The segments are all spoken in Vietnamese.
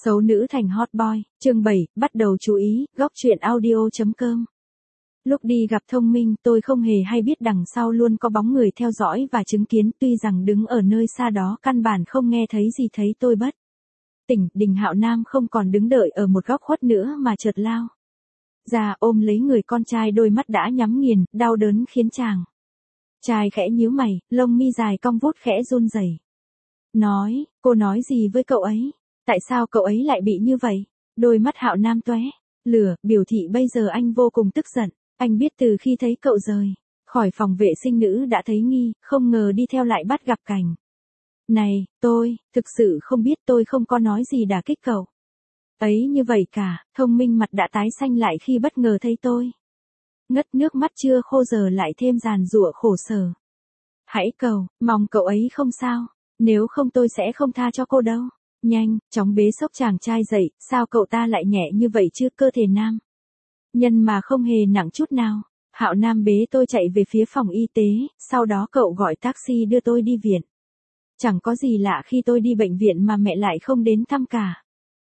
Xấu nữ thành hot boy, chương 7, bắt đầu chú ý, góc truyện audio.com. Lúc đi gặp Thông Minh tôi không hề hay biết đằng sau luôn có bóng người theo dõi và chứng kiến, tuy rằng đứng ở nơi xa đó căn bản không nghe thấy gì thấy tôi bất tỉnh. Đình Hạo Nam không còn đứng đợi ở một góc khuất nữa mà chợt lao ra ôm lấy người con trai, đôi mắt đã nhắm nghiền, đau đớn khiến chàng trai khẽ nhíu mày, lông mi dài cong vút khẽ run rẩy. Nói, cô nói gì với cậu ấy? Tại sao cậu ấy lại bị như vậy? Đôi mắt Hạo Nam tóe lửa, biểu thị bây giờ anh vô cùng tức giận. Anh biết từ khi thấy cậu rời khỏi phòng vệ sinh nữ đã thấy nghi, không ngờ đi theo lại bắt gặp cảnh này. Tôi thực sự không biết, tôi không có nói gì đả kích cậu ấy như vậy cả. Thông Minh mặt đã tái xanh lại khi bất ngờ thấy tôi ngất nước mắt chưa khô giờ lại thêm giàn giụa khổ sở. Hãy mong cậu ấy không sao, nếu không tôi sẽ không tha cho cô đâu. Nhanh, chóng bế xốc chàng trai dậy, sao cậu ta lại nhẹ như vậy chứ? Cơ thể nam nhân mà không hề nặng chút nào. Hạo Nam bế tôi chạy về phía phòng y tế, sau đó cậu gọi taxi đưa tôi đi viện. Chẳng có gì lạ khi tôi đi bệnh viện mà mẹ lại không đến thăm cả.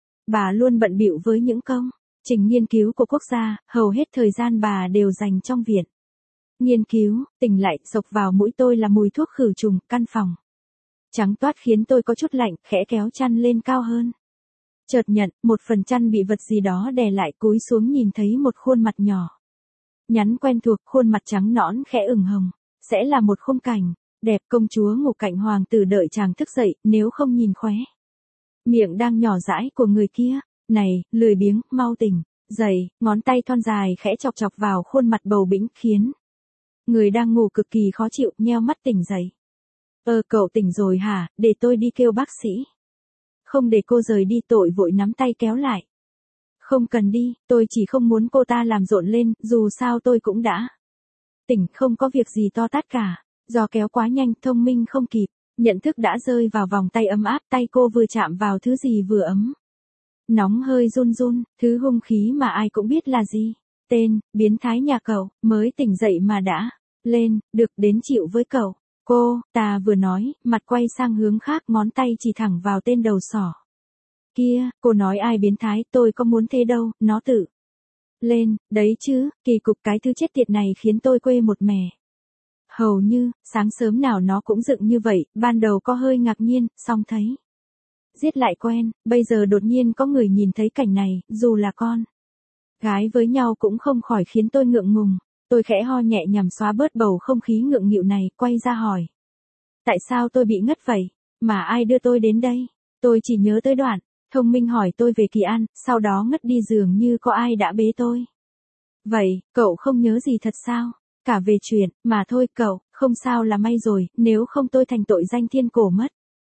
Bà luôn bận bịu với những công trình nghiên cứu của quốc gia, hầu hết thời gian bà đều dành trong viện nghiên cứu. Tỉnh lại, xộc vào mũi tôi là mùi thuốc khử trùng. Căn phòng trắng toát khiến tôi có chút lạnh, khẽ kéo chăn lên cao hơn. Chợt nhận, một phần chăn bị vật gì đó đè lại, cúi xuống nhìn thấy một khuôn mặt nhỏ nhắn quen thuộc, khuôn mặt trắng nõn khẽ ửng hồng. Sẽ là một khung cảnh đẹp, công chúa ngủ cạnh hoàng tử đợi chàng thức dậy, nếu không nhìn khóe miệng đang nhỏ dãi của người kia. Này, lười biếng, mau tỉnh dậy. Ngón tay thon dài khẽ chọc chọc vào khuôn mặt bầu bĩnh khiến người đang ngủ cực kỳ khó chịu, nheo mắt tỉnh dậy. Cậu tỉnh rồi hả? Để tôi đi kêu bác sĩ. Không để cô rời đi. Tội vội nắm tay kéo lại. Không cần đi, tôi chỉ không muốn cô ta làm rộn lên, dù sao tôi cũng đã tỉnh, không có việc gì to tát cả. Do kéo quá nhanh, Thông Minh không kịp nhận thức đã rơi vào vòng tay ấm áp. Tay cô vừa chạm vào thứ gì vừa ấm nóng hơi run run, thứ hung khí mà ai cũng biết là gì. Tên biến thái nhà cậu, mới tỉnh dậy mà đã lên được đến chịu với cậu. Cô ta vừa nói, mặt quay sang hướng khác, ngón tay chỉ thẳng vào tên đầu sỏ kia. Cô nói ai biến thái? Tôi có muốn thế đâu, nó tự lên đấy chứ. Kỳ cục, cái thứ chết tiệt này khiến tôi quê một mẻ. Hầu như sáng sớm nào nó cũng dựng như vậy. Ban đầu có hơi ngạc nhiên, xong thấy giết lại quen. Bây giờ đột nhiên có người nhìn thấy cảnh này, dù là con gái với nhau cũng không khỏi khiến tôi ngượng ngùng. Tôi khẽ ho nhẹ nhằm xóa bớt bầu không khí ngượng nghịu này, quay ra hỏi. Tại sao tôi bị ngất vậy? Mà ai đưa tôi đến đây? Tôi chỉ nhớ tới đoạn Thông Minh hỏi tôi về Kỳ An, sau đó ngất đi, dường như có ai đã bế tôi. Vậy, cậu không nhớ gì thật sao? Cả về chuyện, mà thôi cậu, không sao là may rồi, nếu không tôi thành tội danh thiên cổ mất.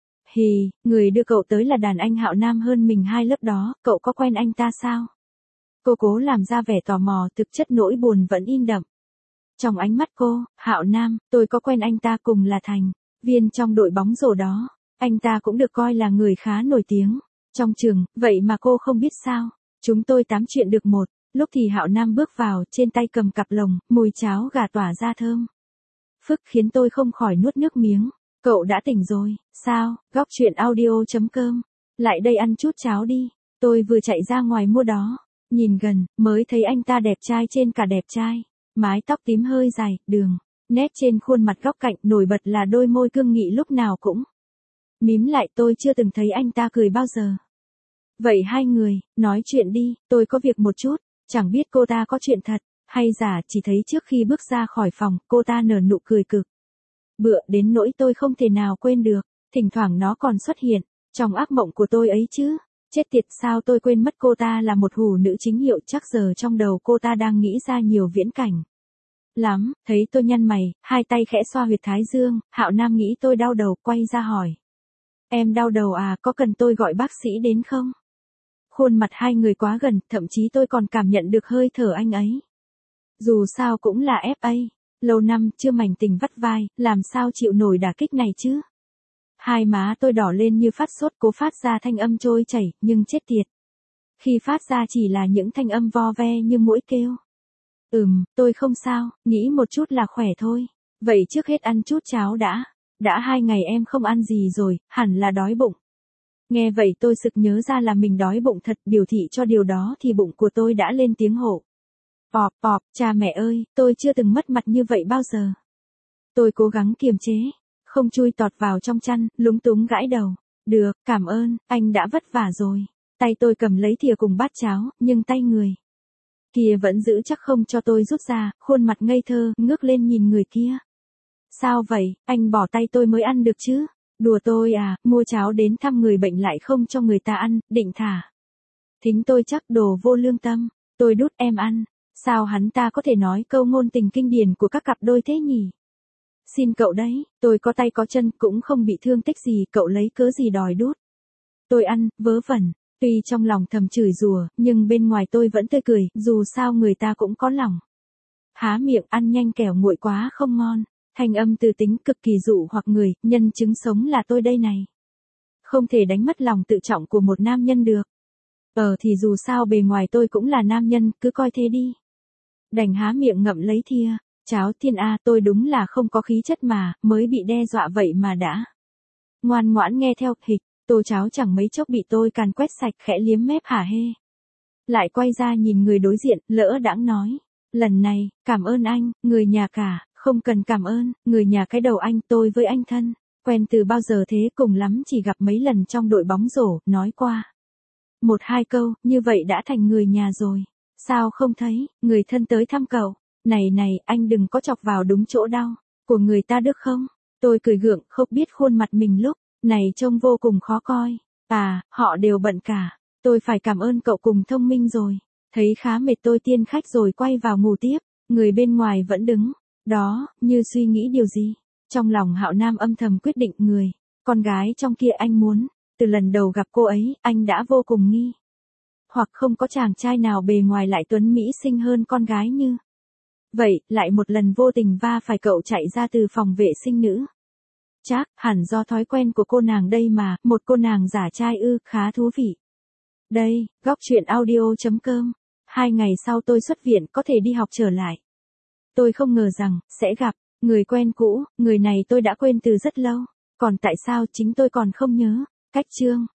Hì, người đưa cậu tới là đàn anh Hạo Nam hơn mình 2 lớp đó, cậu có quen anh ta sao? Cô cố làm ra vẻ tò mò, thực chất nỗi buồn vẫn in đậm trong ánh mắt cô. Hạo Nam, tôi có quen anh ta, cùng là thành viên trong đội bóng rổ đó. Anh ta cũng được coi là người khá nổi tiếng trong trường, vậy mà cô không biết sao? Chúng tôi tám chuyện được một lúc thì Hạo Nam bước vào, trên tay cầm cặp lồng, mùi cháo gà tỏa ra thơm phức khiến tôi không khỏi nuốt nước miếng. Cậu đã tỉnh rồi, sao? Góc truyện audio.com. Lại đây ăn chút cháo đi. Tôi vừa chạy ra ngoài mua đó. Nhìn gần, mới thấy anh ta đẹp trai trên cả đẹp trai. Mái tóc tím hơi dài, đường nét trên khuôn mặt góc cạnh, nổi bật là đôi môi cương nghị lúc nào cũng mím lại. Tôi chưa từng thấy anh ta cười bao giờ. Vậy hai người nói chuyện đi, tôi có việc một chút. Chẳng biết cô ta có chuyện thật hay giả, chỉ thấy trước khi bước ra khỏi phòng, cô ta nở nụ cười cực bựa đến nỗi tôi không thể nào quên được. Thỉnh thoảng nó còn xuất hiện trong ác mộng của tôi ấy chứ. Chết tiệt, sao tôi quên mất cô ta là một hủ nữ chính hiệu. Chắc giờ trong đầu cô ta đang nghĩ ra nhiều viễn cảnh lắm. Thấy tôi nhăn mày, hai tay khẽ xoa huyệt thái dương, Hạo Nam nghĩ tôi đau đầu, quay ra hỏi. Em đau đầu à, có cần tôi gọi bác sĩ đến không? Khuôn mặt hai người quá gần, thậm chí tôi còn cảm nhận được hơi thở anh ấy. Dù sao cũng là FA, lâu năm chưa mảnh tình vắt vai, làm sao chịu nổi đả kích này chứ? Hai má tôi đỏ lên như phát sốt, cố phát ra thanh âm trôi chảy, nhưng chết tiệt. Khi phát ra chỉ là những thanh âm vo ve như muỗi kêu. Tôi không sao, nghĩ một chút là khỏe thôi. Vậy trước hết ăn chút cháo đã. Đã 2 ngày em không ăn gì rồi, hẳn là đói bụng. Nghe vậy tôi sực nhớ ra là mình đói bụng thật, biểu thị cho điều đó thì bụng của tôi đã lên tiếng hộ. Bọp bọp, cha mẹ ơi, tôi chưa từng mất mặt như vậy bao giờ. Tôi cố gắng kiềm chế, không chui tọt vào trong chăn, lúng túng gãi đầu. Được, cảm ơn, anh đã vất vả rồi. Tay tôi cầm lấy thìa cùng bát cháo, nhưng tay người kia vẫn giữ chắc không cho tôi rút ra, khuôn mặt ngây thơ, ngước lên nhìn người kia. Sao vậy, anh bỏ tay tôi mới ăn được chứ? Đùa tôi à, mua cháo đến thăm người bệnh lại không cho người ta ăn, định thả. Thính tôi chắc đồ vô lương tâm, tôi đút em ăn. Sao hắn ta có thể nói câu ngôn tình kinh điển của các cặp đôi thế nhỉ? Xin cậu đấy, tôi có tay có chân cũng không bị thương tích gì, cậu lấy cớ gì đòi đút. Tôi ăn, vớ vẩn, tuy trong lòng thầm chửi rủa, nhưng bên ngoài tôi vẫn tươi cười, dù sao người ta cũng có lòng. Há miệng ăn nhanh kẻo nguội quá không ngon, thanh âm từ tính cực kỳ dụ hoặc người, nhân chứng sống là tôi đây này. Không thể đánh mất lòng tự trọng của một nam nhân được. Thì dù sao bề ngoài tôi cũng là nam nhân, cứ coi thế đi. Đành há miệng ngậm lấy thìa. Cháo thiên A, tôi đúng là không có khí chất mà, mới bị đe dọa vậy mà đã. Ngoan ngoãn nghe theo, hịch, tô cháo chẳng mấy chốc bị tôi càn quét sạch, khẽ liếm mép hả hê. Lại quay ra nhìn người đối diện, lỡ đãng nói. Lần này, cảm ơn anh, người nhà cả, không cần cảm ơn, người nhà cái đầu anh, tôi với anh thân. Quen từ bao giờ thế, cùng lắm chỉ gặp mấy lần trong đội bóng rổ, nói qua. 1-2 câu, như vậy đã thành người nhà rồi. Sao không thấy, người thân tới thăm cậu. Này, anh đừng có chọc vào đúng chỗ đau của người ta được không? Tôi cười gượng, không biết khuôn mặt mình lúc này trông vô cùng khó coi. Họ đều bận cả. Tôi phải cảm ơn cậu cùng thông minh rồi. Thấy khá mệt tôi tiên khách rồi quay vào ngủ tiếp. Người bên ngoài vẫn đứng đó, như suy nghĩ điều gì. Trong lòng Hạo Nam âm thầm quyết định người con gái trong kia anh muốn. Từ lần đầu gặp cô ấy, anh đã vô cùng nghi. Hoặc không có chàng trai nào bề ngoài lại tuấn mỹ xinh hơn con gái như vậy, lại một lần vô tình va phải cậu chạy ra từ phòng vệ sinh nữ. Chắc, hẳn do thói quen của cô nàng đây mà, một cô nàng giả trai khá thú vị. Đây, góc chuyện audio.com. 2 ngày sau tôi xuất viện có thể đi học trở lại. Tôi không ngờ rằng, sẽ gặp, người quen cũ, người này tôi đã quên từ rất lâu. Còn tại sao chính tôi còn không nhớ? Cách chương.